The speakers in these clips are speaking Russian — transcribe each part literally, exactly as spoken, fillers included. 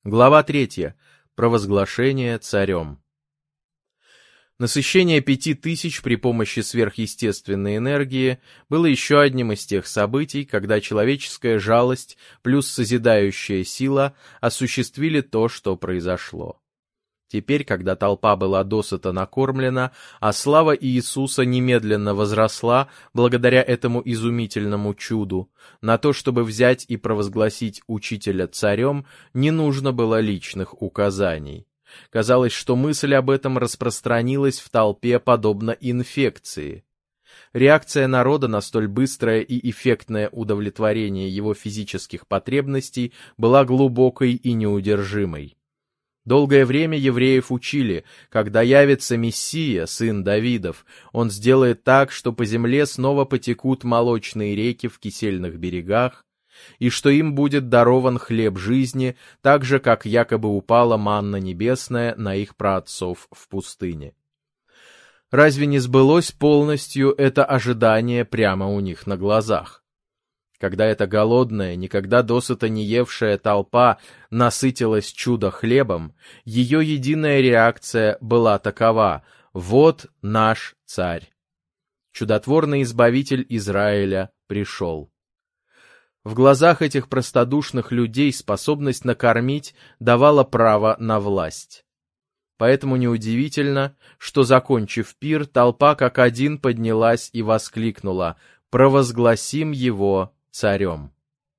Глава третья. Провозглашение царем. Насыщение пяти тысяч при помощи сверхъестественной энергии было еще одним из тех событий, когда человеческая жалость плюс созидающая сила осуществили то, что произошло. Теперь, когда толпа была досыта накормлена, а слава Иисуса немедленно возросла благодаря этому изумительному чуду, на то, чтобы взять и провозгласить учителя царем, не нужно было личных указаний. Казалось, что мысль об этом распространилась в толпе подобно инфекции. Реакция народа на столь быстрое и эффектное удовлетворение его физических потребностей была глубокой и неудержимой. Долгое время евреев учили, когда явится Мессия, сын Давидов, он сделает так, что по земле снова потекут молочные реки в кисельных берегах, и что им будет дарован хлеб жизни, так же, как якобы упала манна небесная на их праотцов в пустыне. Разве не сбылось полностью это ожидание прямо у них на глазах? Когда эта голодная, никогда досыта не евшая толпа насытилась чудо-хлебом, ее единая реакция была такова: «Вот наш царь». Чудотворный избавитель Израиля пришел. В глазах этих простодушных людей способность накормить давала право на власть. Поэтому неудивительно, что, закончив пир, толпа как один поднялась и воскликнула: «Провозгласим его царем».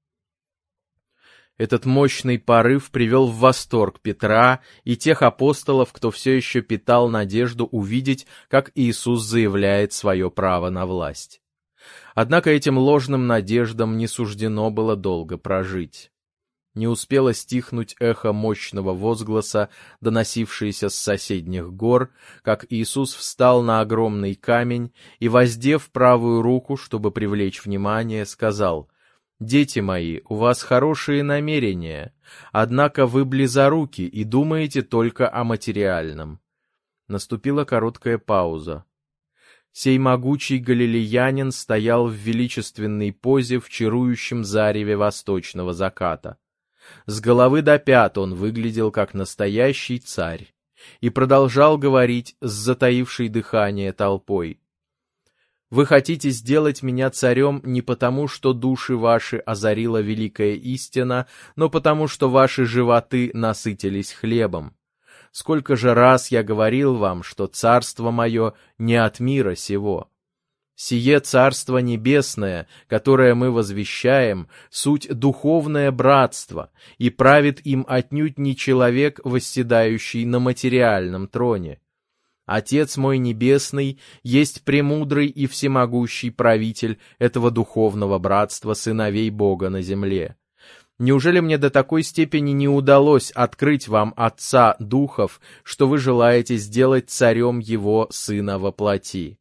Этот мощный порыв привел в восторг Петра и тех апостолов, кто все еще питал надежду увидеть, как Иисус заявляет свое право на власть. Однако этим ложным надеждам не суждено было долго прожить. Не успело стихнуть эхо мощного возгласа, доносившееся с соседних гор, как Иисус встал на огромный камень и, воздев правую руку, чтобы привлечь внимание, сказал: «Дети мои, у вас хорошие намерения, однако вы близоруки и думаете только о материальном». Наступила короткая пауза. Сей могучий галилеянин стоял в величественной позе в чарующем зареве восточного заката. С головы до пят он выглядел как настоящий царь и продолжал говорить с затаившей дыхание толпой: «Вы хотите сделать меня царем не потому, что души ваши озарила великая истина, но потому, что ваши животы насытились хлебом. Сколько же раз я говорил вам, что царство мое не от мира сего. Сие царство небесное, которое мы возвещаем, суть духовное братство, и правит им отнюдь не человек, восседающий на материальном троне. Отец мой небесный есть премудрый и всемогущий правитель этого духовного братства сыновей Бога на земле. Неужели мне до такой степени не удалось открыть вам Отца Духов, что вы желаете сделать царем Его Сына во плоти?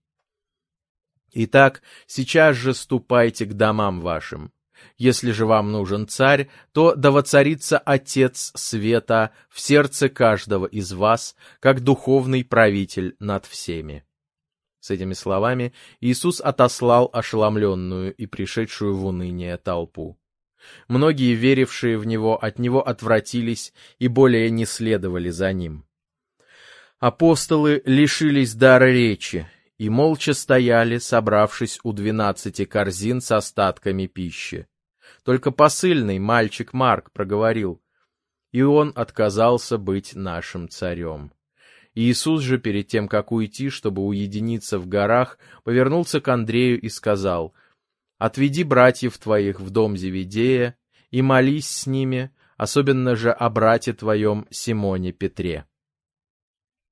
Итак, сейчас же ступайте к домам вашим. Если же вам нужен царь, то да воцарится Отец Света в сердце каждого из вас, как духовный правитель над всеми». С этими словами Иисус отослал ошеломленную и пришедшую в уныние толпу. Многие, верившие в Него, от Него отвратились и более не следовали за Ним. Апостолы лишились дара речи и молча стояли, собравшись у двенадцати корзин с остатками пищи. Только посыльный, мальчик Марк, проговорил: «И он отказался быть нашим царем». Иисус же, перед тем, как уйти, чтобы уединиться в горах, повернулся к Андрею и сказал: «Отведи братьев твоих в дом Зеведея и молись с ними, особенно же о брате твоем Симоне Петре».